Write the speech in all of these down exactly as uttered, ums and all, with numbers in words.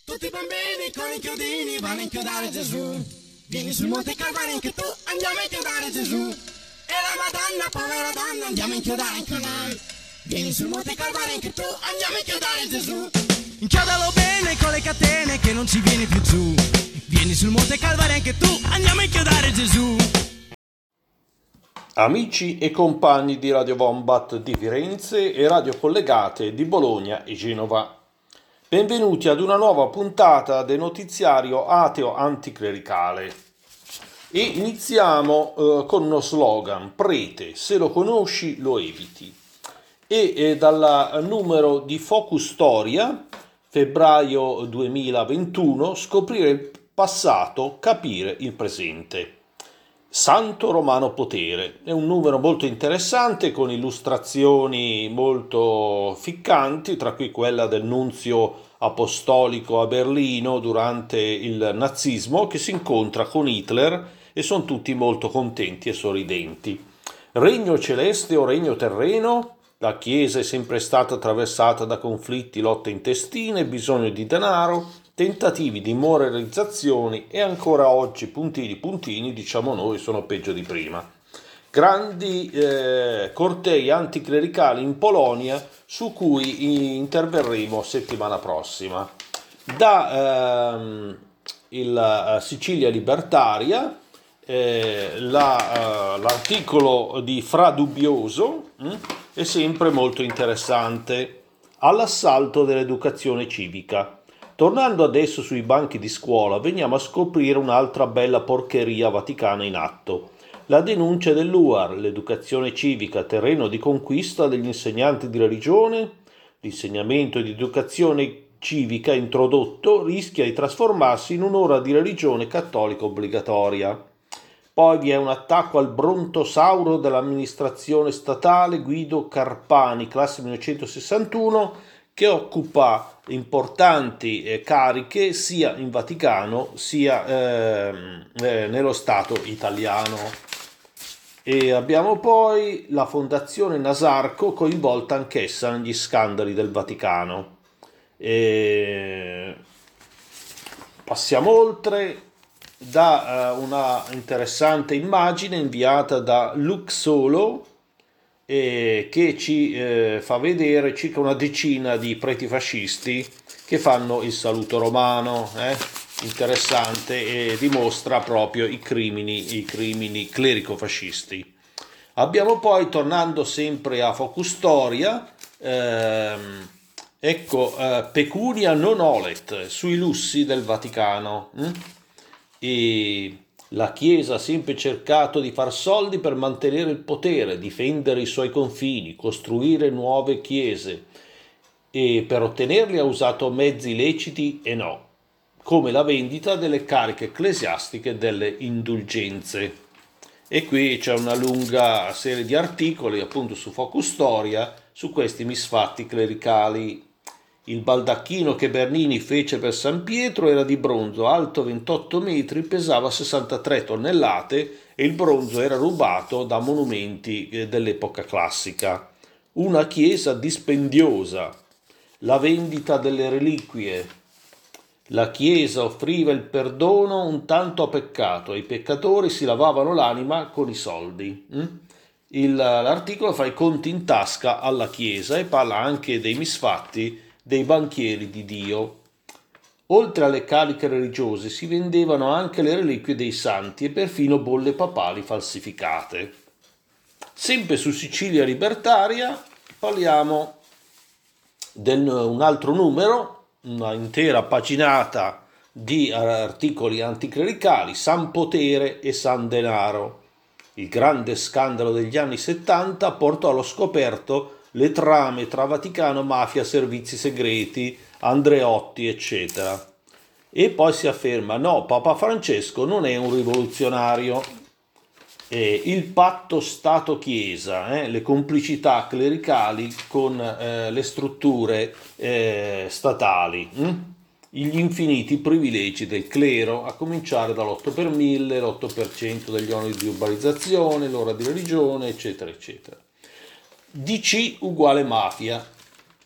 Tutti i bambini con i chiodini vanno a inchiodare Gesù. Vieni sul Monte Calvario anche tu, andiamo a inchiodare Gesù. E la Madonna, povera donna, andiamo a inchiodare anche noi. Vieni sul Monte Calvario anche tu, andiamo a inchiodare Gesù. Inchiodalo bene con le catene che non ci vieni più giù. Vieni sul Monte Calvario anche tu, andiamo a inchiodare Gesù. Amici e compagni di Radio Wombat di Firenze e radio collegate di Bologna e Genova. Benvenuti ad una nuova puntata del notiziario ateo anticlericale. E iniziamo eh, con uno slogan: prete, se lo conosci lo eviti. E eh, dal numero di Focus Storia, febbraio duemilaventuno, scoprire il passato, capire il presente. Santo Romano Potere è un numero molto interessante con illustrazioni molto ficcanti, tra cui quella del nunzio apostolico a Berlino durante il nazismo che si incontra con Hitler e sono tutti molto contenti e sorridenti. Regno celeste o regno terreno? La Chiesa è sempre stata attraversata da conflitti, lotte intestine, bisogno di denaro, tentativi di moralizzazioni e ancora oggi puntini puntini, diciamo noi, sono peggio di prima. Grandi eh, cortei anticlericali in Polonia su cui interverremo settimana prossima. Da ehm, il uh, Sicilia Libertaria eh, la, uh, l'articolo di Fra Dubbioso hm, è sempre molto interessante. All'assalto dell'educazione civica. Tornando adesso sui banchi di scuola, veniamo a scoprire un'altra bella porcheria vaticana in atto. La denuncia dell'U A R, l'educazione civica, terreno di conquista degli insegnanti di religione. L'insegnamento di educazione civica introdotto rischia di trasformarsi in un'ora di religione cattolica obbligatoria. Poi vi è un attacco al brontosauro dell'amministrazione statale Guido Carpani, classe millenovecentosessantuno, che occupa importanti eh, cariche sia in Vaticano sia eh, eh, nello Stato italiano. E abbiamo poi la Fondazione Nasarco, coinvolta anch'essa negli scandali del Vaticano. E passiamo oltre. Da uh, una interessante immagine inviata da Luxolo eh, che ci eh, fa vedere circa una decina di preti fascisti che fanno il saluto romano, eh? Interessante, e dimostra proprio i crimini, i crimini clerico-fascisti. Abbiamo poi, tornando sempre a Focus Storia, ehm, ecco, eh, pecunia non olet, sui lussi del Vaticano. Hm? E la Chiesa ha sempre cercato di far soldi per mantenere il potere, difendere i suoi confini, costruire nuove chiese, e per ottenerli ha usato mezzi leciti e no, come la vendita delle cariche ecclesiastiche e delle indulgenze. E qui c'è una lunga serie di articoli appunto su Focus Storia su questi misfatti clericali. Il baldacchino che Bernini fece per San Pietro era di bronzo, alto ventotto metri, pesava sessantatré tonnellate e il bronzo era rubato da monumenti dell'epoca classica. Una chiesa dispendiosa, la vendita delle reliquie. La Chiesa offriva il perdono un tanto a peccato e i peccatori si lavavano l'anima con i soldi. Il, l'articolo fa i conti in tasca alla Chiesa e parla anche dei misfatti dei banchieri di Dio. Oltre alle cariche religiose si vendevano anche le reliquie dei santi e perfino bolle papali falsificate. Sempre su Sicilia Libertaria parliamo di un altro numero, una intera paginata di articoli anticlericali: San Potere e San Denaro. Il grande scandalo degli anni settanta portò allo scoperto le trame tra Vaticano, mafia, servizi segreti, Andreotti, eccetera. E poi si afferma: no, Papa Francesco non è un rivoluzionario. Eh, il patto Stato-Chiesa, eh, le complicità clericali con eh, le strutture eh, statali, hm? Gli infiniti privilegi del clero, a cominciare dall'otto per mille, l'otto per cento degli oneri di urbanizzazione, l'ora di religione, eccetera, eccetera. D C uguale mafia.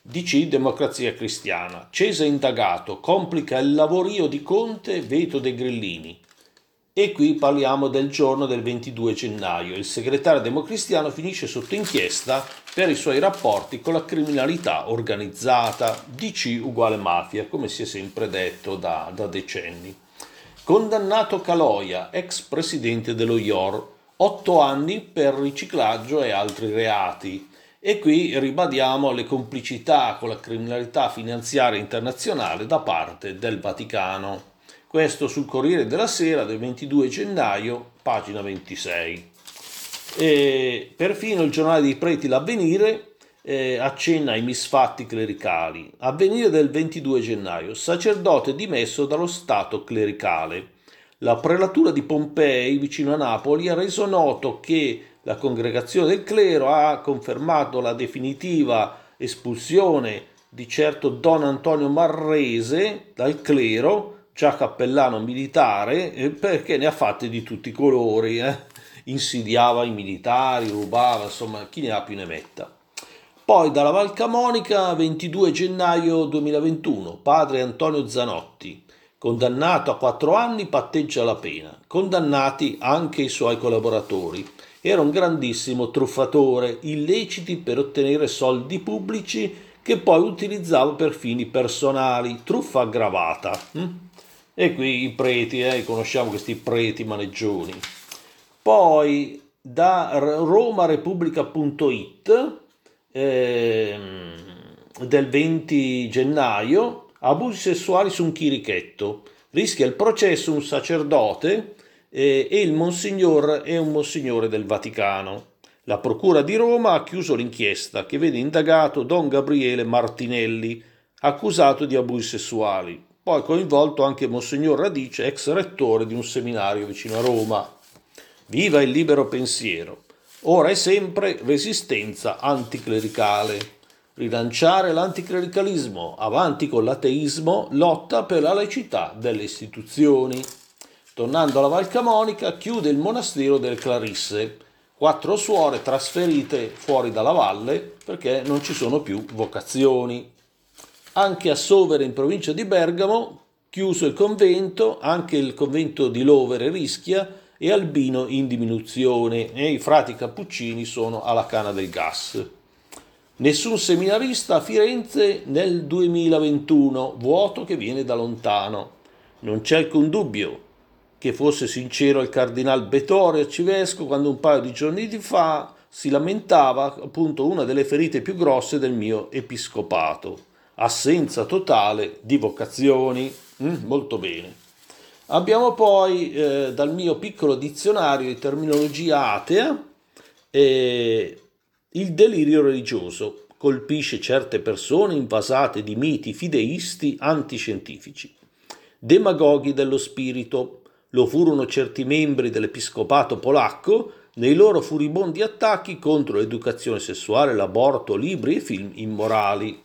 D C Democrazia Cristiana. Cesa indagato, complica il lavorio di Conte, veto dei grillini. E qui parliamo del giorno del ventidue gennaio. Il segretario democristiano finisce sotto inchiesta per i suoi rapporti con la criminalità organizzata. D C uguale mafia, come si è sempre detto da, da decenni. Condannato Caloia, ex presidente dello I O R, otto anni per riciclaggio e altri reati. E qui ribadiamo le complicità con la criminalità finanziaria internazionale da parte del Vaticano. Questo sul Corriere della Sera del ventidue gennaio, pagina ventisei. E perfino il giornale dei preti, l'Avvenire, eh, accenna ai misfatti clericali. Avvenire del ventidue gennaio, sacerdote dimesso dallo stato clericale. La prelatura di Pompei, vicino a Napoli, ha reso noto che la congregazione del clero ha confermato la definitiva espulsione di certo Don Antonio Marrese dal clero, già cappellano militare, perché ne ha fatte di tutti i colori, eh? Insidiava i militari, rubava, insomma, chi ne ha più ne metta. Poi dalla Val Camonica, ventidue gennaio duemilaventuno, padre Antonio Zanotti, condannato a quattro anni, patteggia la pena. Condannati anche i suoi collaboratori. Era un grandissimo truffatore, illeciti per ottenere soldi pubblici che poi utilizzava per fini personali, truffa aggravata. Hm? E qui i preti, eh, conosciamo questi preti maneggioni. Poi da romarepubblica punto it eh, del venti gennaio, abusi sessuali su un chirichetto, rischia il processo un sacerdote eh, e il monsignor è un monsignore del Vaticano. La procura di Roma ha chiuso l'inchiesta che vede indagato Don Gabriele Martinelli, accusato di abusi sessuali. Poi coinvolto anche Monsignor Radice, ex rettore di un seminario vicino a Roma. Viva il libero pensiero! Ora è sempre resistenza anticlericale. Rilanciare l'anticlericalismo, avanti con l'ateismo, lotta per la laicità delle istituzioni. Tornando alla Val Camonica, chiude il monastero delle Clarisse. Quattro suore trasferite fuori dalla valle perché non ci sono più vocazioni. Anche a Sovere, in provincia di Bergamo, chiuso il convento, anche il convento di Lovere rischia e Albino in diminuzione e i frati cappuccini sono alla canna del gas. Nessun seminarista a Firenze nel duemilaventuno, vuoto che viene da lontano. Non c'è alcun dubbio che fosse sincero il cardinal Bettori, arcivescovo, quando un paio di giorni fa si lamentava appunto una delle ferite più grosse del mio episcopato. Assenza totale di vocazioni. Mm, molto bene. Abbiamo poi eh, dal mio piccolo dizionario di terminologia atea eh, il delirio religioso colpisce certe persone invasate di miti fideisti antiscientifici. Demagoghi dello spirito lo furono certi membri dell'episcopato polacco nei loro furibondi attacchi contro l'educazione sessuale, l'aborto, libri e film immorali.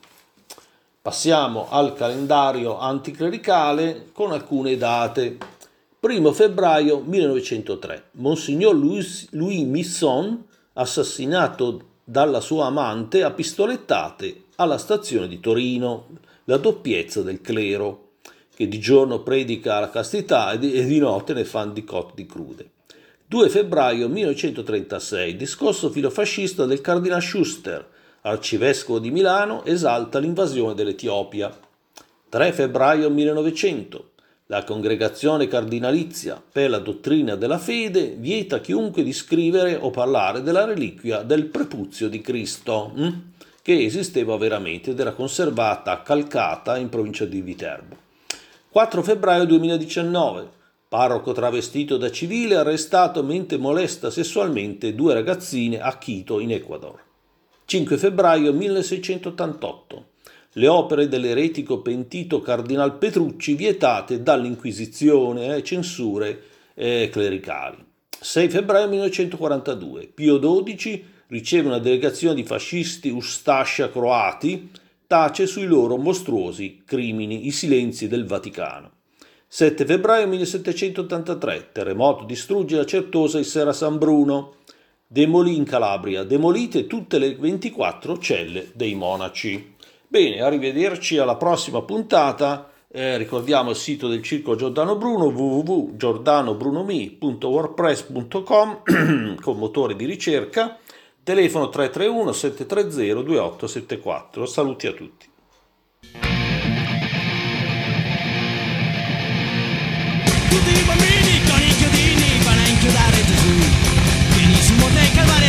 Passiamo al calendario anticlericale con alcune date. primo febbraio millenovecentotre. Monsignor Louis, Louis Misson, assassinato dalla sua amante a pistolettate alla stazione di Torino, la doppiezza del clero, che di giorno predica la castità e di, e di notte ne fa di cotte di crude. due febbraio millenovecentotrentasei. Discorso filofascista del cardinal Schuster, arcivescovo di Milano, esalta l'invasione dell'Etiopia. tre febbraio millenovecento. La congregazione cardinalizia per la dottrina della fede vieta a chiunque di scrivere o parlare della reliquia del prepuzio di Cristo, hm? che esisteva veramente ed era conservata a Calcata in provincia di Viterbo. quattro febbraio duemiladiciannove. Parroco travestito da civile arrestato mentre molesta sessualmente due ragazzine a Quito in Ecuador. cinque febbraio milleseicentottantotto. Le opere dell'eretico pentito cardinal Petrucci vietate dall'Inquisizione e eh, censure eh, clericali. sei febbraio millenovecentoquarantadue. Pio dodici riceve una delegazione di fascisti ustascia croati, tace sui loro mostruosi crimini, i silenzi del Vaticano. sette febbraio millesettecentottantatré. Terremoto distrugge la Certosa e Serra San Bruno. Demolì in Calabria, demolite tutte le ventiquattro celle dei monaci. Bene, arrivederci alla prossima puntata. Eh, ricordiamo il sito del Circolo Giordano Bruno, w w w punto giordano bruno mi punto wordpress punto com con motore di ricerca, telefono tre tre uno sette tre zero due otto sette quattro. Saluti a tutti. Tutti i bambini con i chiodini vanno a inchiodare Gesù. Benissimo, te Calvario.